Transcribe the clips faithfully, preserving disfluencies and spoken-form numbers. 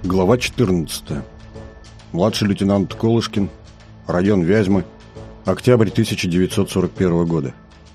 Глава четырнадцатая. Младший лейтенант Колышкин. Район Вязьмы. Октябрь тысяча девятьсот сорок первого года.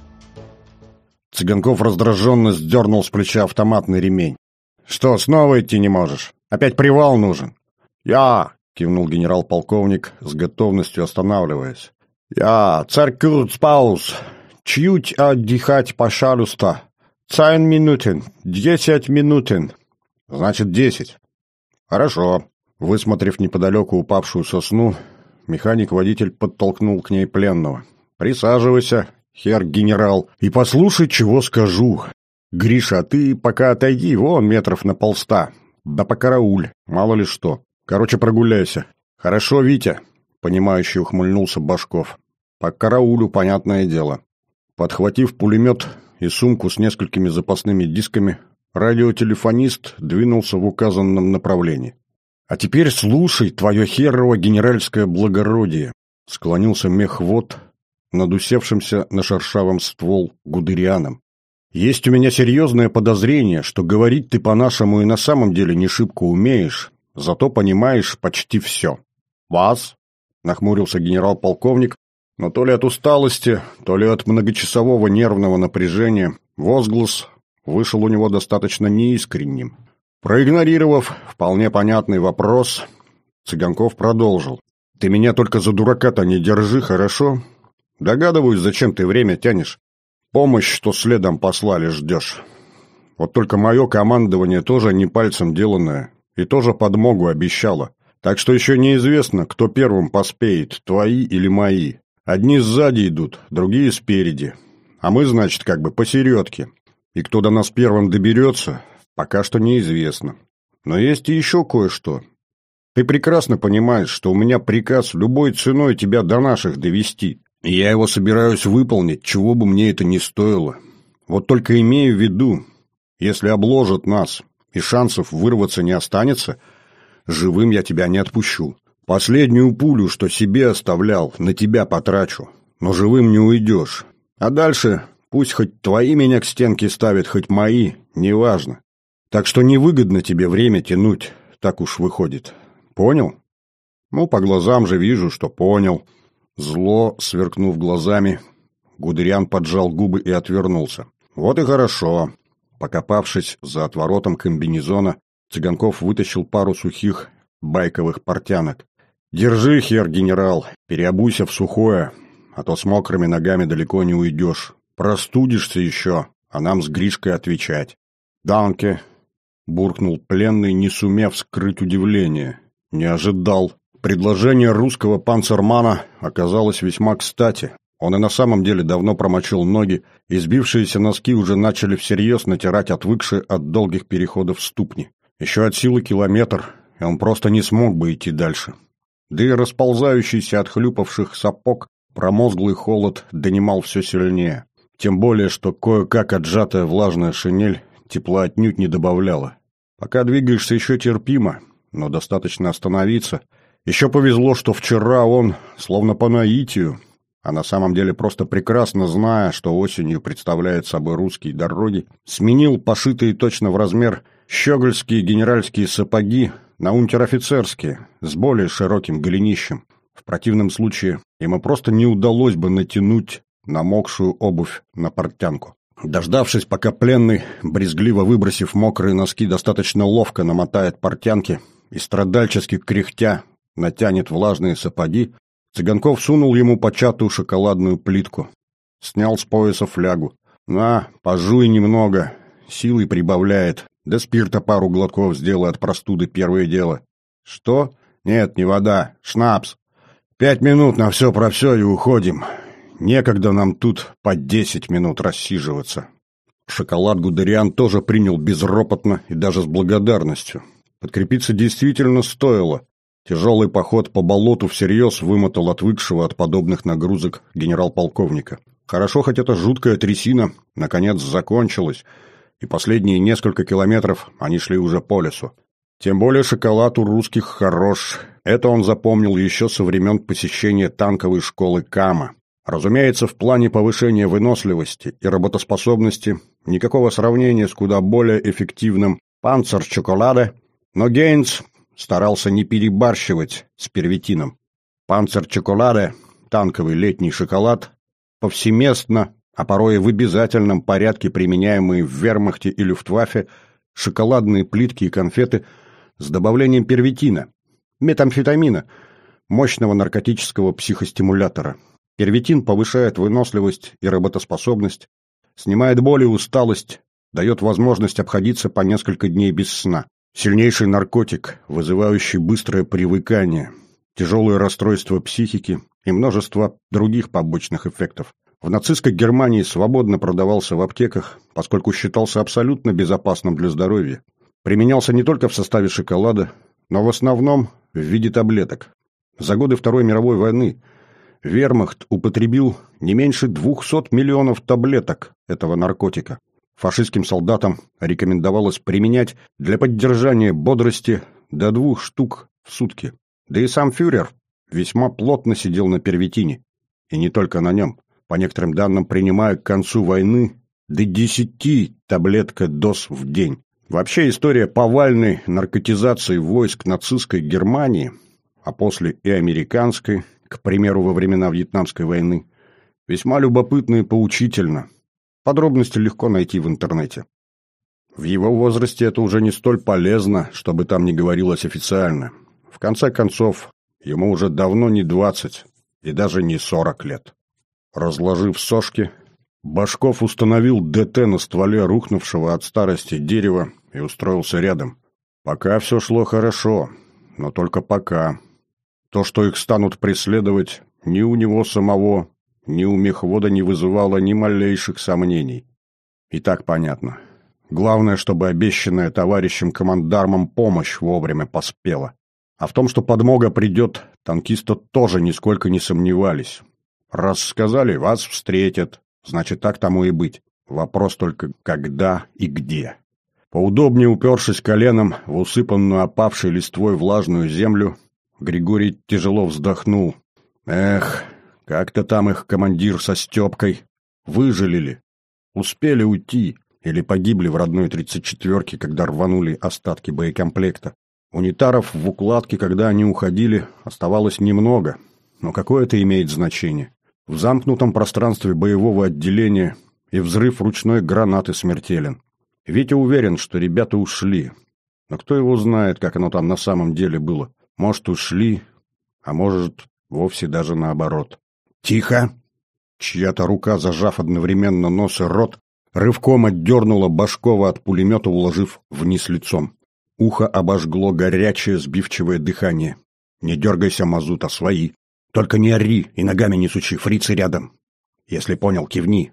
Цыганков раздраженно сдернул с плеча автоматный ремень. «Что, снова идти не можешь? Опять привал нужен?» «Я!» — кивнул генерал-полковник, с готовностью останавливаясь. «Я, царь Курцпаус, чуть отдыхать, пожалуйста. Цайн минутен, десять минутен». «Значит, десять». «Хорошо». Высмотрев неподалеку упавшую сосну, механик-водитель подтолкнул к ней пленного. «Присаживайся, хер-генерал, и послушай, чего скажу. Гриша, а ты пока отойди, вон метров на полста. Да покарауль, мало ли что. Короче, прогуляйся». «Хорошо, Витя», — понимающе ухмыльнулся Башков. «По караулю, понятное дело». Подхватив пулемет и сумку с несколькими запасными дисками, радиотелефонист двинулся в указанном направлении. «А теперь слушай, твое херово генеральское благородие», — склонился мехвод над усевшимся на шершавом ствол гудерианом. «Есть у меня серьезное подозрение, что говорить ты по-нашему и на самом деле не шибко умеешь, зато понимаешь почти все». «Вас?» — нахмурился генерал-полковник, но то ли от усталости, то ли от многочасового нервного напряжения возглас вышел у него достаточно неискренним. Проигнорировав вполне понятный вопрос, Цыганков продолжил. «Ты меня только за дурака-то не держи, хорошо? Догадываюсь, зачем ты время тянешь. Помощь, что следом послали, ждешь. Вот только мое командование тоже не пальцем деланное и тоже подмогу обещало. Так что еще неизвестно, кто первым поспеет, твои или мои. Одни сзади идут, другие спереди. А мы, значит, как бы посередке. И кто до нас первым доберется, пока что неизвестно. Но есть и еще кое-что. Ты прекрасно понимаешь, что у меня приказ любой ценой тебя до наших довести. И я его собираюсь выполнить, чего бы мне это ни стоило. Вот только имею в виду, если обложат нас и шансов вырваться не останется, живым я тебя не отпущу. Последнюю пулю, что себе оставлял, на тебя потрачу. Но живым не уйдешь. А дальше... Пусть хоть твои меня к стенке ставят, хоть мои, неважно. Так что невыгодно тебе время тянуть, так уж выходит. Понял? Ну, по глазам же вижу, что понял. Зло, сверкнув глазами, Гудериан поджал губы и отвернулся. Вот и хорошо. Покопавшись за отворотом комбинезона, Цыганков вытащил пару сухих байковых портянок. Держи, хер-генерал, переобуйся в сухое, а то с мокрыми ногами далеко не уйдешь. Простудишься еще, а нам с Гришкой отвечать. «Данке», — буркнул пленный, не сумев скрыть удивление. Не ожидал. Предложение русского панцермана оказалось весьма кстати. Он и на самом деле давно промочил ноги, и сбившиеся носки уже начали всерьез натирать отвыкшие от долгих переходов ступни. Еще от силы километр, и он просто не смог бы идти дальше. Да и расползающийся от хлюпавших сапог промозглый холод донимал все сильнее. Тем более, что кое-как отжатая влажная шинель тепла отнюдь не добавляла. Пока двигаешься еще терпимо, но достаточно остановиться. Еще повезло, что вчера он, словно по наитию, а на самом деле просто прекрасно зная, что осенью представляет собой русские дороги, сменил пошитые точно в размер щегольские генеральские сапоги на унтер-офицерские, с более широким голенищем. В противном случае ему просто не удалось бы натянуть намокшую обувь на портянку. Дождавшись, пока пленный, брезгливо выбросив мокрые носки, достаточно ловко намотает портянки и страдальчески кряхтя натянет влажные сапоги, Цыганков сунул ему початую шоколадную плитку. Снял с пояса флягу. «На, пожуй немного, силой прибавляет, да спирта пару глотков сделай от простуды, первое дело». «Что? Нет, не вода, шнапс. Пять минут на все про все и уходим. Некогда нам тут по десять минут рассиживаться». Шоколад Гудериан тоже принял безропотно и даже с благодарностью. Подкрепиться действительно стоило. Тяжелый поход по болоту всерьез вымотал отвыкшего от подобных нагрузок генерал-полковника. Хорошо, хоть эта жуткая трясина наконец закончилась, и последние несколько километров они шли уже по лесу. Тем более шоколад у русских хорош. Это он запомнил еще со времен посещения танковой школы Кама. Разумеется, в плане повышения выносливости и работоспособности никакого сравнения с куда более эффективным «Панцер-чоколаде», но Гейнс старался не перебарщивать с первитином. Панцер-чоколаде, танковый летний шоколад, повсеместно, а порой и в обязательном порядке применяемые в вермахте и люфтваффе, шоколадные плитки и конфеты с добавлением первитина, метамфетамина, мощного наркотического психостимулятора. Первитин повышает выносливость и работоспособность, снимает боль и усталость, дает возможность обходиться по несколько дней без сна. Сильнейший наркотик, вызывающий быстрое привыкание, тяжелые расстройства психики и множество других побочных эффектов. В нацистской Германии свободно продавался в аптеках, поскольку считался абсолютно безопасным для здоровья. Применялся не только в составе шоколада, но в основном в виде таблеток. За годы Второй мировой войны вермахт употребил не меньше двухсот миллионов таблеток этого наркотика. Фашистским солдатам рекомендовалось применять для поддержания бодрости до двух штук в сутки. Да и сам фюрер весьма плотно сидел на первитине. И не только на нем. По некоторым данным, принимая к концу войны до десяти таблеток доз в день. Вообще история повальной наркотизации войск нацистской Германии, а после и американской, к примеру, во времена Вьетнамской войны, весьма любопытна и поучительна. Подробности легко найти в интернете. В его возрасте это уже не столь полезно, чтобы там не говорилось официально. В конце концов, ему уже давно не двадцать и даже не сорок лет. Разложив сошки, Башков установил ДТ на стволе рухнувшего от старости дерева и устроился рядом. Пока все шло хорошо, но только пока. То, что их станут преследовать, ни у него самого, ни у мехвода не вызывало ни малейших сомнений. И так понятно. Главное, чтобы обещанная товарищем командармом помощь вовремя поспела. А в том, что подмога придет, танкисты тоже нисколько не сомневались. Раз сказали, вас встретят, значит, так тому и быть. Вопрос только, когда и где. Поудобнее упершись коленом в усыпанную опавшей листвой влажную землю, Григорий тяжело вздохнул. Эх, как-то там их командир со Степкой выжили ли? Успели уйти или погибли в родной тридцать четвёрке, когда рванули остатки боекомплекта. Унитаров в укладке, когда они уходили, оставалось немного. Но какое это имеет значение? В замкнутом пространстве боевого отделения и взрыв ручной гранаты смертелен. Витя уверен, что ребята ушли. Но кто его знает, как оно там на самом деле было? Может, ушли, а может, вовсе даже наоборот. «Тихо!» Чья-то рука, зажав одновременно нос и рот, рывком отдернула Башкова от пулемета, уложив вниз лицом. Ухо обожгло горячее, сбивчивое дыхание. «Не дергайся, Мазута, свои. Только не ори и ногами не сучи, фрицы рядом. Если понял, кивни».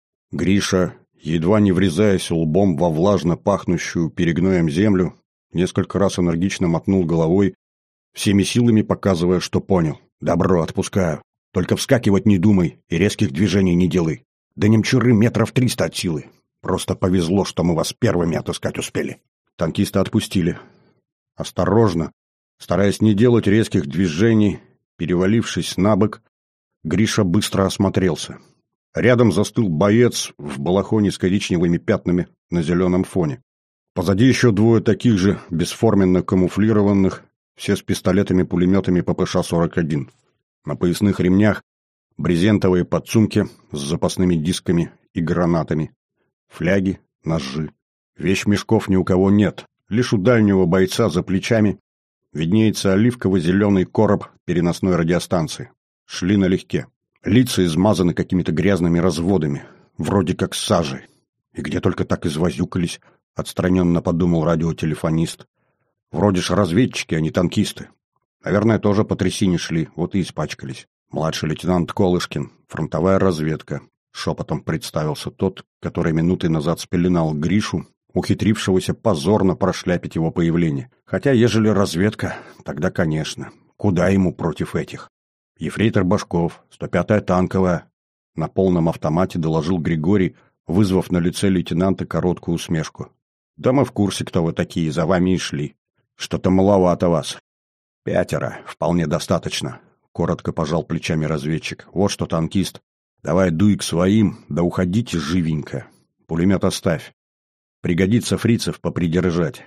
Гриша, едва не врезаясь лбом во влажно пахнущую перегноем землю, несколько раз энергично мотнул головой, всеми силами показывая, что понял. «Добро, отпускаю. Только вскакивать не думай и резких движений не делай. До Немчуры метров триста от силы. Просто повезло, что мы вас первыми отыскать успели». Танкисты отпустили. Осторожно, стараясь не делать резких движений, перевалившись на бок, Гриша быстро осмотрелся. Рядом застыл боец в балахоне с коричневыми пятнами на зеленом фоне. Позади еще двое таких же, бесформенно камуфлированных, все с пистолетами-пулеметами ППШ сорок один. На поясных ремнях брезентовые подсумки с запасными дисками и гранатами, фляги, ножи. Вещмешков ни у кого нет, лишь у дальнего бойца за плечами виднеется оливково-зеленый короб переносной радиостанции. Шли налегке. Лица измазаны какими-то грязными разводами, вроде как сажей. И где только так извозюкались, отстраненно подумал радиотелефонист. Вроде ж разведчики, а не танкисты. Наверное, тоже по трясине шли, вот и испачкались. Младший лейтенант Колышкин, фронтовая разведка. Шепотом представился тот, который минуты назад спеленал Гришу, ухитрившегося позорно прошляпить его появление. Хотя, ежели разведка, тогда, конечно, куда ему против этих? Ефрейтор Башков, сто пятая танковая. На полном автомате доложил Григорий, вызвав на лице лейтенанта короткую усмешку. Да мы в курсе, кто вы такие, за вами и шли. Что-то маловато вас. Пятеро, вполне достаточно. Коротко пожал плечами разведчик. Вот что, танкист, давай дуй к своим, да уходите живенько. Пулемет оставь. Пригодится фрицев попридержать.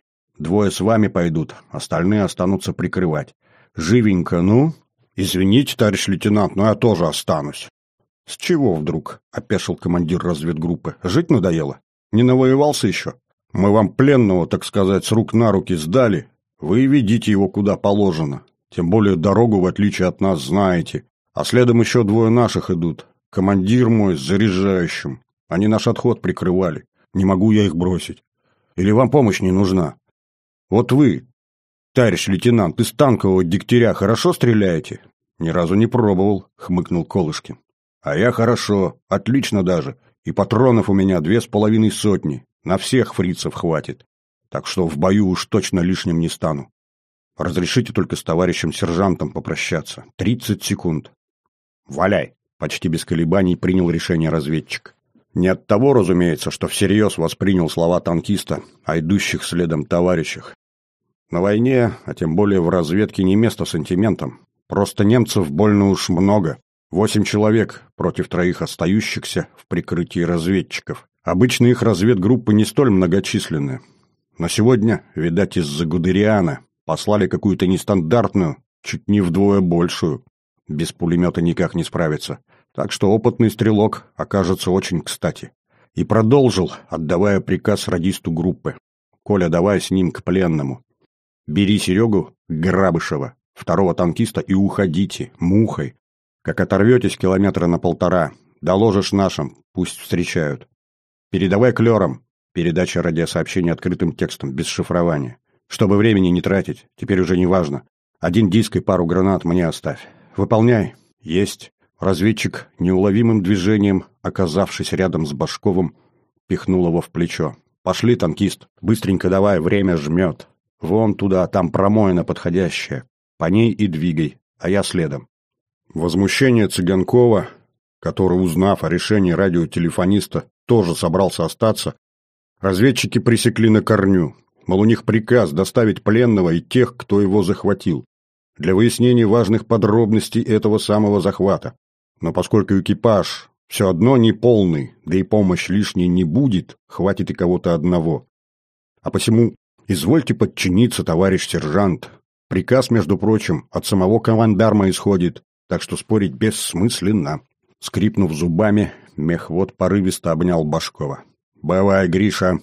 Двое с вами пойдут, остальные останутся прикрывать. Живенько, ну? Извините, товарищ лейтенант, но я тоже останусь. С чего вдруг? — опешил командир разведгруппы. Жить надоело? Не навоевался еще? Мы вам пленного, так сказать, с рук на руки сдали. Вы ведите его куда положено. Тем более дорогу, в отличие от нас, знаете. А следом еще двое наших идут. Командир мой с заряжающим. Они наш отход прикрывали. Не могу я их бросить. Или вам помощь не нужна? Вот вы, товарищ лейтенант, из танкового дегтяря хорошо стреляете? Ни разу не пробовал, хмыкнул Колышкин. А я хорошо, отлично даже. И патронов у меня две с половиной сотни. На всех фрицев хватит. Так что в бою уж точно лишним не стану. Разрешите только с товарищем сержантом попрощаться. Тридцать секунд. Валяй. Почти без колебаний принял решение разведчик. Не от того, разумеется, что всерьез воспринял слова танкиста о идущих следом товарищах. На войне, а тем более в разведке, не место сантиментам. Просто немцев больно уж много. Восемь человек против троих остающихся в прикрытии разведчиков. Обычно их разведгруппы не столь многочисленны. Но сегодня, видать, из-за Гудериана послали какую-то нестандартную, чуть не вдвое большую. Без пулемета никак не справиться. Так что опытный стрелок окажется очень кстати. И продолжил, отдавая приказ радисту группы. «Коля, давай с ним к пленному. Бери Серегу Грабышева, второго танкиста, и уходите, мухой. Как оторветесь километра на полтора, доложишь нашим, пусть встречают. Передавай клёрам». Передача радиосообщения открытым текстом, без шифрования. Чтобы времени не тратить, теперь уже не важно. Один диск и пару гранат мне оставь. Выполняй. Есть. Разведчик, неуловимым движением, оказавшись рядом с Башковым, пихнул его в плечо. «Пошли, танкист. Быстренько давай, время жмет. Вон туда, там промоина подходящая. По ней и двигай, а я следом». Возмущение Цыганкова, который, узнав о решении радиотелефониста, тоже собрался остаться, разведчики пресекли на корню. Мол, у них приказ доставить пленного и тех, кто его захватил, для выяснения важных подробностей этого самого захвата. Но поскольку экипаж все одно не полный, да и помощь лишней не будет, хватит и кого-то одного. А посему извольте подчиниться, товарищ сержант. Приказ, между прочим, от самого командарма исходит, так что спорить бессмысленно. Скрипнув зубами, мехвод порывисто обнял Башкова. «Бывай, Гриша.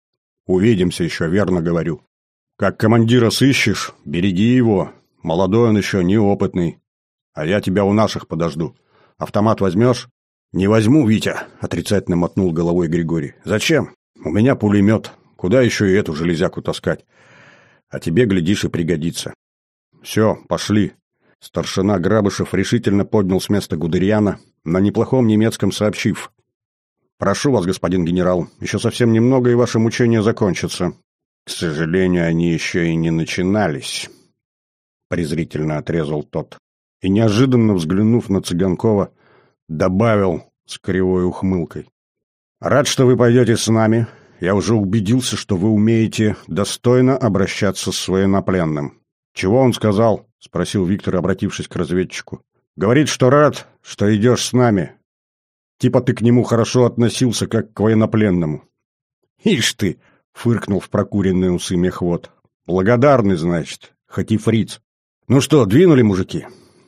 Увидимся еще, верно говорю. Как командира сыщешь, береги его. Молодой он еще, неопытный. А я тебя у наших подожду. Автомат возьмешь?» «Не возьму, Витя», — отрицательно мотнул головой Григорий. «Зачем? У меня пулемет. Куда еще и эту железяку таскать? А тебе, глядишь, и пригодится». «Все, пошли». Старшина Грабышев решительно поднял с места Гудериана, на неплохом немецком сообщив: «Прошу вас, господин генерал, еще совсем немного, и ваши мучения закончатся». «К сожалению, они еще и не начинались», — презрительно отрезал тот. И, неожиданно взглянув на Цыганкова, добавил с кривой ухмылкой: «Рад, что вы пойдете с нами. Я уже убедился, что вы умеете достойно обращаться с военнопленным». «Чего он сказал?» — спросил Виктор, обратившись к разведчику. «Говорит, что рад, что идешь с нами. Типа ты к нему хорошо относился, как к военнопленному». «Ишь ты!» — фыркнул в прокуренные усы мехвод. «Благодарный, значит, хоть и фриц. Ну что, двинули, мужики?»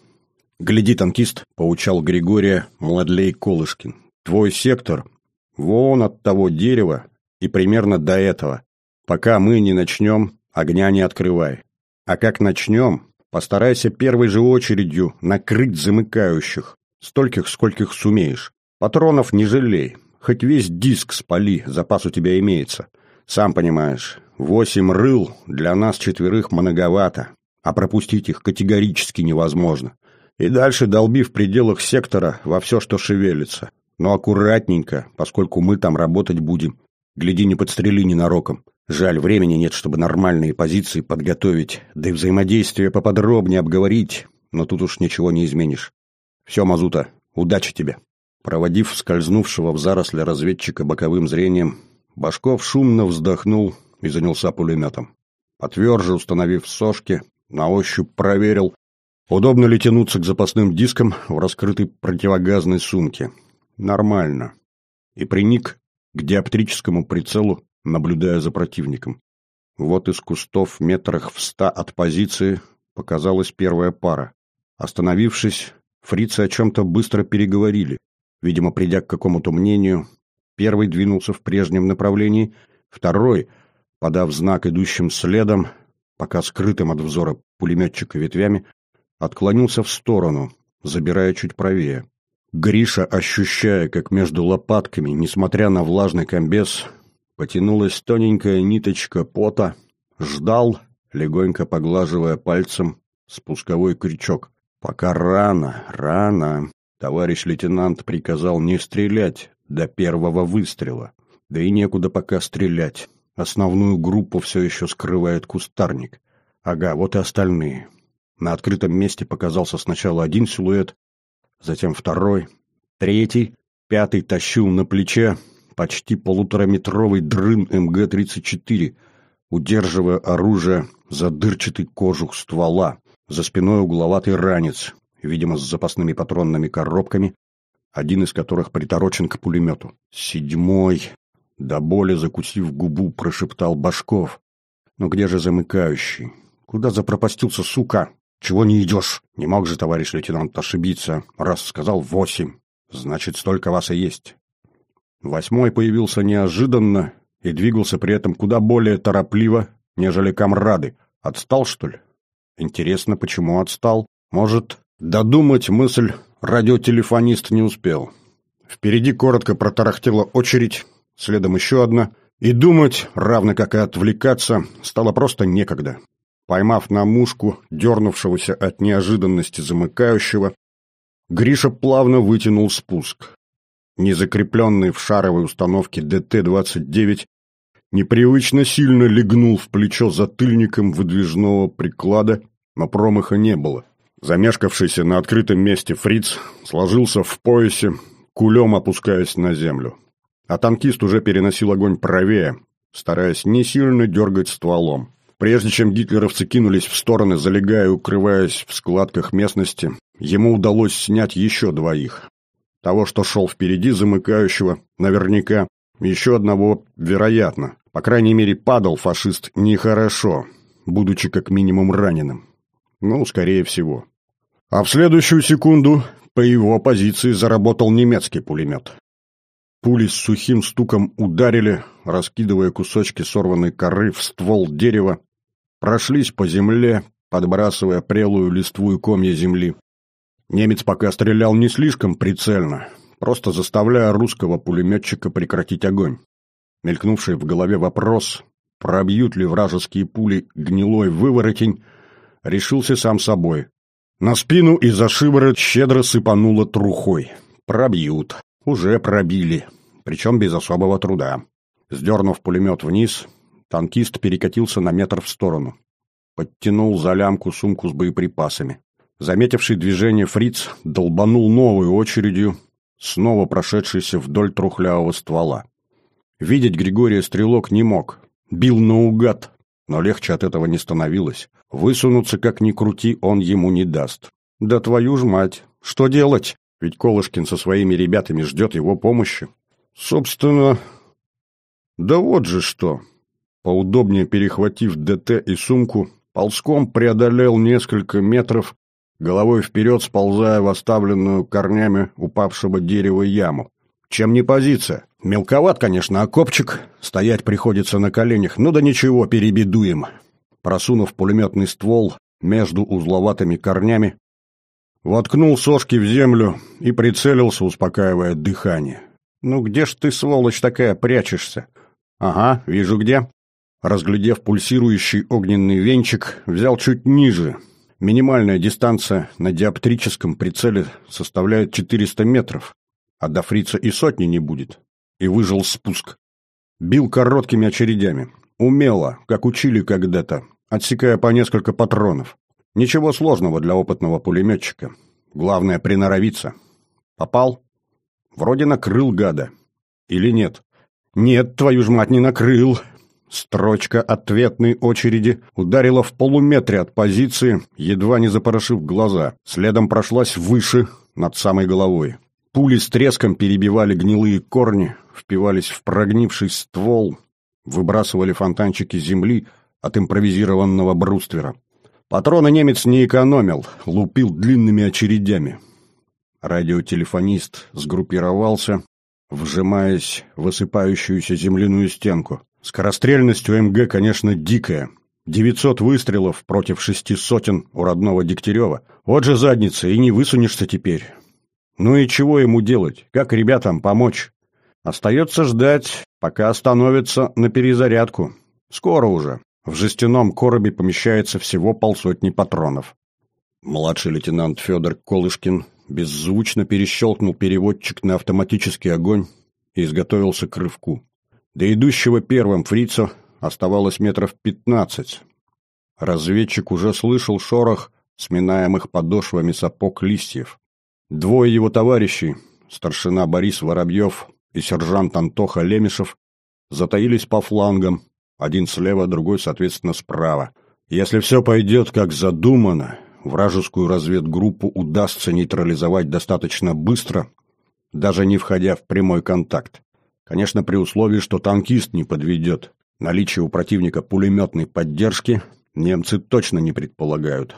«Гляди, танкист», — поучал Григория Младлей Колышкин. «Твой сектор вон от того дерева и примерно до этого. Пока мы не начнем, огня не открывай. А как начнем, постарайся первой же очередью накрыть замыкающих, стольких, скольких сумеешь. Патронов не жалей, хоть весь диск спали, запас у тебя имеется. Сам понимаешь, восемь рыл для нас четверых многовато, а пропустить их категорически невозможно. И дальше долби в пределах сектора во все, что шевелится. Но аккуратненько, поскольку мы там работать будем. Гляди, не подстрели ненароком. Жаль, времени нет, чтобы нормальные позиции подготовить, да и взаимодействие поподробнее обговорить, но тут уж ничего не изменишь. Все, Мазута, удачи тебе». Проводив скользнувшего в заросли разведчика боковым зрением, Башков шумно вздохнул и занялся пулеметом. Потверже установив сошки, на ощупь проверил, удобно ли тянуться к запасным дискам в раскрытой противогазной сумке. Нормально. И приник к диоптрическому прицелу, наблюдая за противником. Вот из кустов метрах в ста от позиции показалась первая пара. Остановившись, фрицы о чем-то быстро переговорили. Видимо, придя к какому-то мнению, первый двинулся в прежнем направлении, второй, подав знак идущим следом, пока скрытым от взора пулеметчика ветвями, отклонился в сторону, забирая чуть правее. Гриша, ощущая, как между лопатками, несмотря на влажный комбез, потянулась тоненькая ниточка пота, ждал, легонько поглаживая пальцем спусковой крючок. Пока рано, рано. Товарищ лейтенант приказал не стрелять до первого выстрела. Да и некуда пока стрелять. Основную группу все еще скрывает кустарник. Ага, вот и остальные. На открытом месте показался сначала один силуэт, затем второй, третий, пятый тащил на плече почти полутораметровый дрын эм гэ тридцать четыре, удерживая оружие за дырчатый кожух ствола. За спиной угловатый ранец, видимо, с запасными патронными коробками, один из которых приторочен к пулемету. «Седьмой!» — до боли закусив губу, прошептал Башков. «Но где же замыкающий? Куда запропастился, сука? Чего не идешь? Не мог же товарищ лейтенант ошибиться, раз сказал восемь. Значит, столько вас и есть». Восьмой появился неожиданно и двигался при этом куда более торопливо, нежели комрады. Отстал, что ли? Интересно, почему отстал? Может, додумать мысль радиотелефонист не успел. Впереди коротко протарахтела очередь, следом еще одна, и думать, равно как и отвлекаться, стало просто некогда. Поймав на мушку дернувшегося от неожиданности замыкающего, Гриша плавно вытянул спуск. Незакрепленный в шаровой установке дэ тэ двадцать девять непривычно сильно легнул в плечо затыльником выдвижного приклада, но промаха не было. Замешкавшийся на открытом месте фриц сложился в поясе, кулем опускаясь на землю. А танкист уже переносил огонь правее, стараясь не сильно дергать стволом. Прежде чем гитлеровцы кинулись в стороны, залегая и укрываясь в складках местности, ему удалось снять еще двоих. Того, что шел впереди замыкающего, наверняка, еще одного, вероятно. По крайней мере, падал фашист нехорошо, будучи как минимум раненым. Ну, скорее всего. А в следующую секунду по его позиции заработал немецкий пулемет. Пули с сухим стуком ударили, раскидывая кусочки сорванной коры в ствол дерева, прошлись по земле, подбрасывая прелую листву и комья земли. Немец пока стрелял не слишком прицельно, просто заставляя русского пулеметчика прекратить огонь. Мелькнувший в голове вопрос, пробьют ли вражеские пули гнилой выворотень, решился сам собой. На спину и за шиворот щедро сыпануло трухой. Пробьют. Уже пробили. Причем без особого труда. Сдернув пулемет вниз, танкист перекатился на метр в сторону. Подтянул за лямку сумку с боеприпасами. Заметивший движение фриц долбанул новой очередью, снова прошедшийся вдоль трухлявого ствола. Видеть Григория стрелок не мог. Бил наугад, но легче от этого не становилось. Высунуться, как ни крути, он ему не даст. Да твою ж мать! Что делать? Ведь Колышкин со своими ребятами ждет его помощи. Собственно, да вот же что. Поудобнее перехватив дэ тэ и сумку, ползком преодолел несколько метров, головой вперед сползая в оставленную корнями упавшего дерева яму. Чем не позиция? Мелковат, конечно, окопчик, стоять приходится на коленях, ну да ничего, перебедуем. Просунув пулеметный ствол между узловатыми корнями, воткнул сошки в землю и прицелился, успокаивая дыхание. «Ну где ж ты, сволочь такая, прячешься?» «Ага, вижу где». Разглядев пульсирующий огненный венчик, взял чуть ниже. Минимальная дистанция на диоптрическом прицеле составляет четыреста метров, а до фрица и сотни не будет. И выжил спуск. Бил короткими очередями. Умело, как учили когда-то, отсекая по несколько патронов. Ничего сложного для опытного пулеметчика. Главное приноровиться. Попал? Вроде накрыл гада. Или нет? Нет, твою ж мать, не накрыл. Строчка ответной очереди ударила в полуметре от позиции, едва не запорошив глаза. Следом прошлась выше, над самой головой. Пули с треском перебивали гнилые корни, впивались в прогнивший ствол, выбрасывали фонтанчики земли, от импровизированного бруствера. Патроны немец не экономил, лупил длинными очередями. Радиотелефонист сгруппировался, вжимаясь в высыпающуюся земляную стенку. Скорострельность у МГ, конечно, дикая. девятьсот выстрелов против шести сотен у родного Дегтярева. Вот же задница, и не высунешься теперь. Ну и чего ему делать? Как ребятам помочь? Остается ждать, пока остановится на перезарядку. Скоро уже. В жестяном коробе помещается всего полсотни патронов. Младший лейтенант Федор Колышкин беззвучно перещелкнул переводчик на автоматический огонь и изготовился к рывку. До идущего первым фрицу оставалось метров пятнадцать. Разведчик уже слышал шорох сминаемых подошвами сапог листьев. Двое его товарищей, старшина Борис Воробьев и сержант Антоха Лемешев, затаились по флангам, один слева, другой, соответственно, справа. Если все пойдет как задумано, вражескую разведгруппу удастся нейтрализовать достаточно быстро, даже не входя в прямой контакт. Конечно, при условии, что танкист не подведет. Наличие у противника пулеметной поддержки немцы точно не предполагают.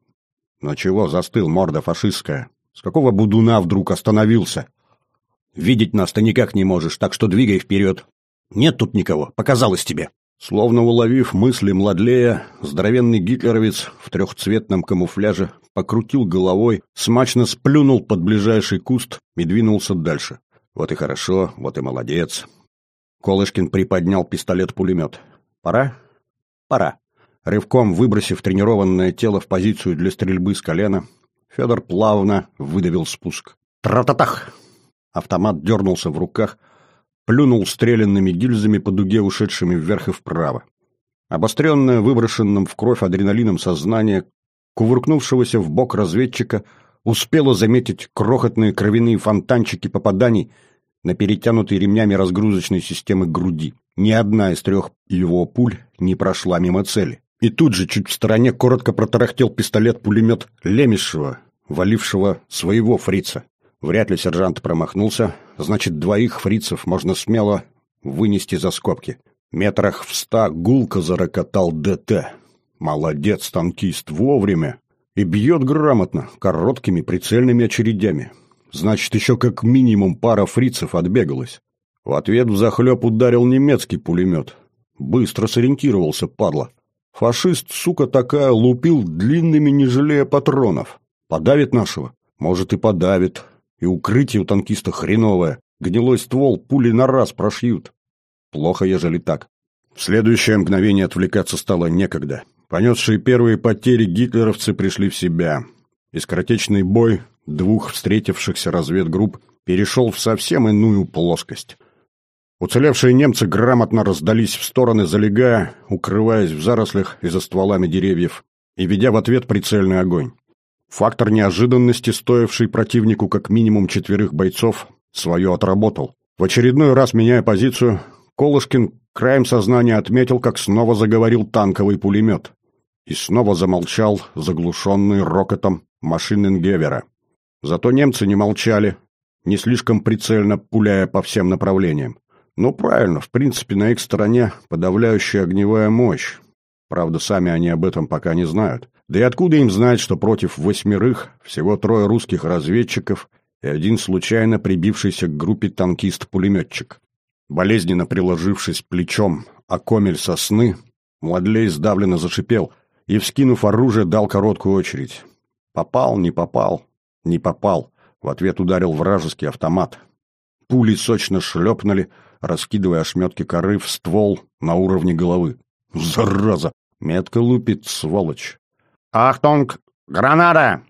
Но чего застыл, морда фашистская? С какого будуна вдруг остановился? Видеть нас ты никак не можешь, так что двигай вперед. Нет тут никого, показалось тебе. Словно уловив мысли Младлея, здоровенный гитлеровец в трехцветном камуфляже покрутил головой, смачно сплюнул под ближайший куст и двинулся дальше. Вот и хорошо, вот и молодец. Колышкин приподнял пистолет-пулемет. Пора? Пора. Рывком выбросив тренированное тело в позицию для стрельбы с колена, Федор плавно выдавил спуск. Тра-та-тах! Автомат дернулся в руках, плюнул стрелянными гильзами по дуге, ушедшими вверх и вправо. Обостренное выброшенным в кровь адреналином сознание кувыркнувшегося в бок разведчика успело заметить крохотные кровяные фонтанчики попаданий на перетянутой ремнями разгрузочной системы груди. Ни одна из трех его пуль не прошла мимо цели. И тут же чуть в стороне коротко протарахтел пистолет-пулемет Лемешева, валившего своего фрица. Вряд ли сержант промахнулся, значит, двоих фрицев можно смело вынести за скобки. Метрах в ста гулко зарокотал ДТ. Молодец, танкист, вовремя. И бьет грамотно, короткими прицельными очередями. Значит, еще как минимум пара фрицев отбегалась. В ответ взахлеб ударил немецкий пулемет. Быстро сориентировался, падла. Фашист, сука такая, лупил длинными, не жалея патронов. Подавит нашего? Может, и подавит. И укрытие у танкиста хреновое. Гнилой ствол пули на раз прошьют. Плохо, ежели так. В следующее мгновение отвлекаться стало некогда. Понесшие первые потери гитлеровцы пришли в себя. И скоротечный бой двух встретившихся разведгрупп перешел в совсем иную плоскость. Уцелевшие немцы грамотно раздались в стороны, залегая, укрываясь в зарослях и за стволами деревьев, и ведя в ответ прицельный огонь. Фактор неожиданности, стоивший противнику как минимум четверых бойцов, свое отработал. В очередной раз, меняя позицию, Колышкин краем сознания отметил, как снова заговорил танковый пулемет. И снова замолчал, заглушенный рокотом Машиненгевера. Зато немцы не молчали, не слишком прицельно пуляя по всем направлениям. Ну, правильно, в принципе, на их стороне подавляющая огневая мощь. Правда, сами они об этом пока не знают. Да и откуда им знать, что против восьмерых всего трое русских разведчиков и один случайно прибившийся к группе танкист-пулеметчик. Болезненно приложившись плечом о комель сосны, Младлей сдавленно зашипел и, вскинув оружие, дал короткую очередь. Попал, не попал, не попал. В ответ ударил вражеский автомат. Пули сочно шлепнули, раскидывая ошметки коры в ствол на уровне головы. Зараза! Метко лупит, сволочь. «Ахтунг! Граната!»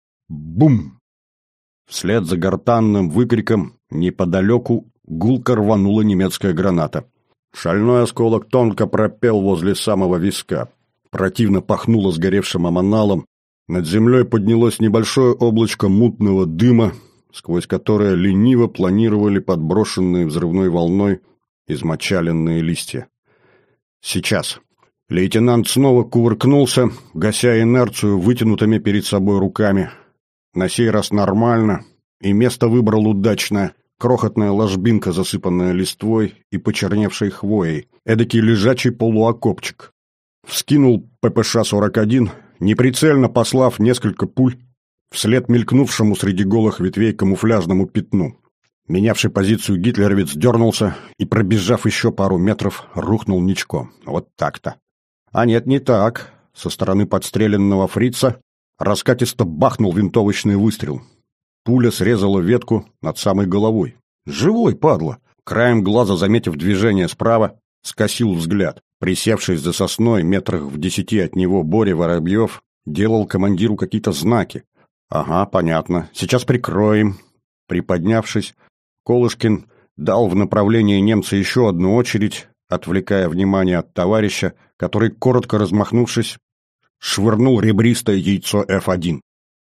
Бум! Вслед за гортанным выкриком неподалеку гулко рванула немецкая граната. Шальной осколок тонко пропел возле самого виска. Противно пахнуло сгоревшим аммоналом. Над землей поднялось небольшое облачко мутного дыма, сквозь которое лениво планировали подброшенные взрывной волной измочаленные листья. Сейчас. Лейтенант снова кувыркнулся, гася инерцию вытянутыми перед собой руками. На сей раз нормально, и место выбрал удачно. Крохотная ложбинка, засыпанная листвой и почерневшей хвоей. Эдакий лежачий полуокопчик. Вскинул ППШ сорок один, неприцельно послав несколько пуль вслед мелькнувшему среди голых ветвей камуфляжному пятну. Менявший позицию гитлеровец дернулся и, пробежав еще пару метров, рухнул ничком. Вот так-то. А нет, не так. Со стороны подстреленного фрица раскатисто бахнул винтовочный выстрел. Пуля срезала ветку над самой головой. Живой, падла! Краем глаза, заметив движение справа, скосил взгляд. Присевший за сосной метрах в десяти от него Боря Воробьев делал командиру какие-то знаки. Ага, понятно. Сейчас прикроем. Приподнявшись, Колышкин дал в направлении немца еще одну очередь, отвлекая внимание от товарища, который, коротко размахнувшись, швырнул ребристое яйцо эф один.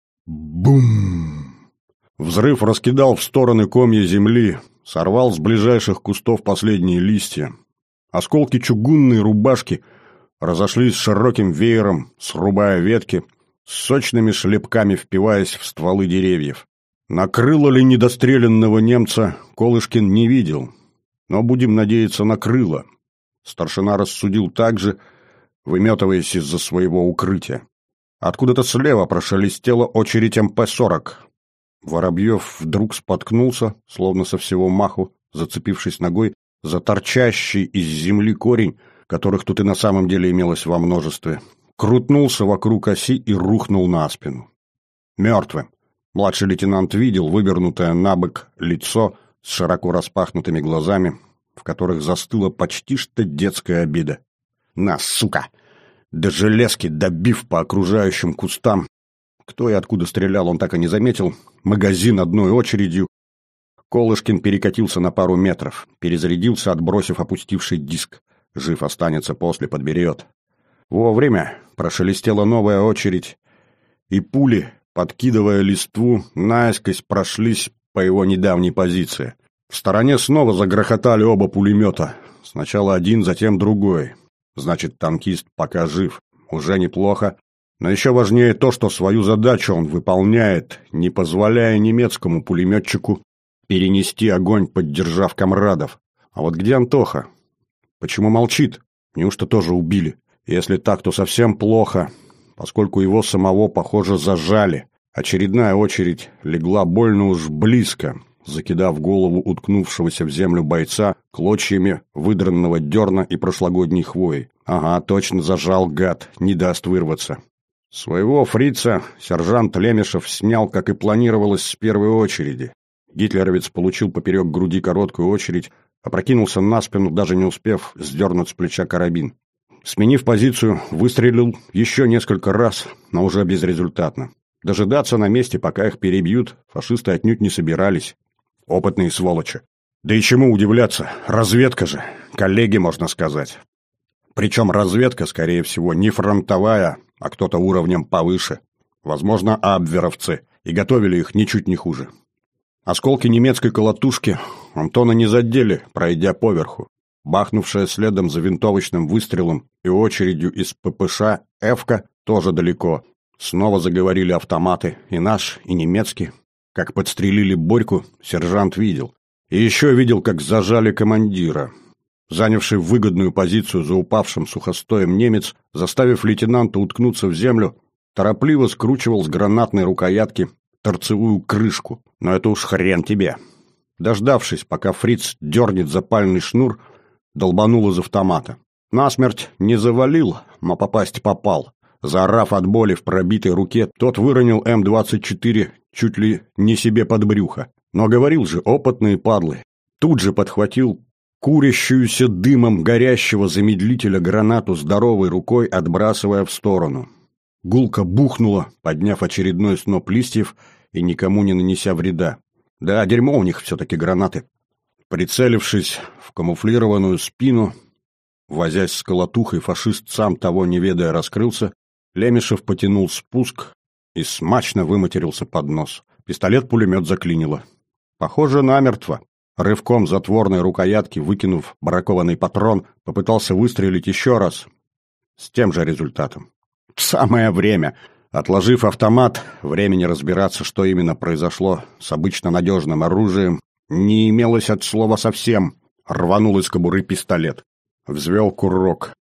Бум! Взрыв раскидал в стороны комья земли, сорвал с ближайших кустов последние листья. Осколки чугунной рубашки разошлись широким веером, срубая ветки, с сочными шлепками впиваясь в стволы деревьев. Накрыло ли недостреленного немца, Колышкин не видел. Но будем надеяться, накрыло. Старшина рассудил так же, выметываясь из-за своего укрытия. Откуда-то слева прошелестела очередь эм пэ сорок. Воробьев вдруг споткнулся, словно со всего маху, зацепившись ногой за торчащий из земли корень, которых тут и на самом деле имелось во множестве. Крутнулся вокруг оси и рухнул на спину. Мертвым. Младший лейтенант видел вывернутое набок лицо с широко распахнутыми глазами, в которых застыла почти что детская обида. «На, сука!» До железки, добив по окружающим кустам, кто и откуда стрелял, он так и не заметил, магазин одной очередью, Колышкин перекатился на пару метров, перезарядился, отбросив опустивший диск. Жив останется, после подберет. Вовремя прошелестела новая очередь, и пули, подкидывая листву, наискось прошлись по его недавней позиции. В стороне снова загрохотали оба пулемета. Сначала один, затем другой. Значит, танкист пока жив. Уже неплохо. Но еще важнее то, что свою задачу он выполняет, не позволяя немецкому пулеметчику перенести огонь, поддержав комрадов. А вот где Антоха? Почему молчит? Неужто тоже убили? Если так, то совсем плохо, поскольку его самого, похоже, зажали. Очередная очередь легла больно уж близко, закидав голову уткнувшегося в землю бойца клочьями выдранного дерна и прошлогодней хвои. Ага, точно зажал, гад, не даст вырваться. Своего фрица сержант Лемешев снял, как и планировалось, с первой очереди. Гитлеровец получил поперек груди короткую очередь, опрокинулся на спину, даже не успев сдернуть с плеча карабин. Сменив позицию, выстрелил еще несколько раз, но уже безрезультатно. Дожидаться на месте, пока их перебьют, фашисты отнюдь не собирались. Опытные сволочи. Да и чему удивляться, разведка же, коллеги, можно сказать. Причем разведка, скорее всего, не фронтовая, а кто-то уровнем повыше. Возможно, абверовцы, и готовили их ничуть не хуже. Осколки немецкой колотушки Антона не задели, пройдя поверху. Бахнувшая следом за винтовочным выстрелом и очередью из ППШ «Эвка» тоже далеко. Снова заговорили автоматы, и наш, и немецкий. Как подстрелили Борьку, сержант видел. И еще видел, как зажали командира. Занявший выгодную позицию за упавшим сухостоем немец, заставив лейтенанта уткнуться в землю, торопливо скручивал с гранатной рукоятки торцевую крышку. Но это уж хрен тебе. Дождавшись, пока фриц дернет запальный шнур, долбанул из автомата. Насмерть не завалил, но попасть попал. Заорав от боли в пробитой руке, тот выронил эм двадцать четыре чуть ли не себе под брюхо. Но говорил же, опытные падлы. Тут же подхватил курящуюся дымом горящего замедлителя гранату здоровой рукой, отбрасывая в сторону. Гулко бухнула, подняв очередной сноп листьев и никому не нанеся вреда. Да, дерьмо у них все-таки гранаты. Прицелившись в камуфлированную спину, возясь с колотухой, фашист, сам того не ведая, раскрылся. Лемешев потянул спуск и смачно выматерился под нос. Пистолет-пулемет заклинило. Похоже, намертво. Рывком затворной рукоятки, выкинув бракованный патрон, попытался выстрелить еще раз. С тем же результатом. Самое время. Отложив автомат, времени разбираться, что именно произошло с обычно надежным оружием, не имелось от слова совсем. Рванул из кобуры пистолет. Взвел курок.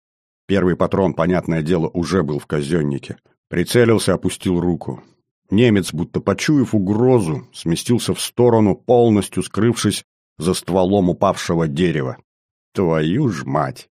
Первый патрон, понятное дело, уже был в казеннике. Прицелился, опустил руку. Немец, будто почуяв угрозу, сместился в сторону, полностью скрывшись за стволом упавшего дерева. Твою ж мать!